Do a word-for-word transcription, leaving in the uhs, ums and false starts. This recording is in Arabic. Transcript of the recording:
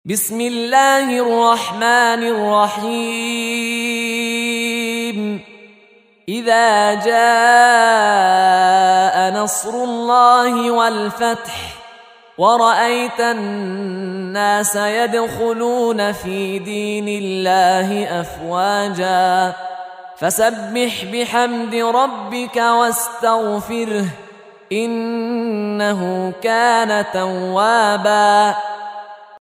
بسم الله الرحمن الرحيم إذا جاء نصر الله والفتح ورأيت الناس يدخلون في دين الله أفواجا فسبح بحمد ربك واستغفره إنه كان توابا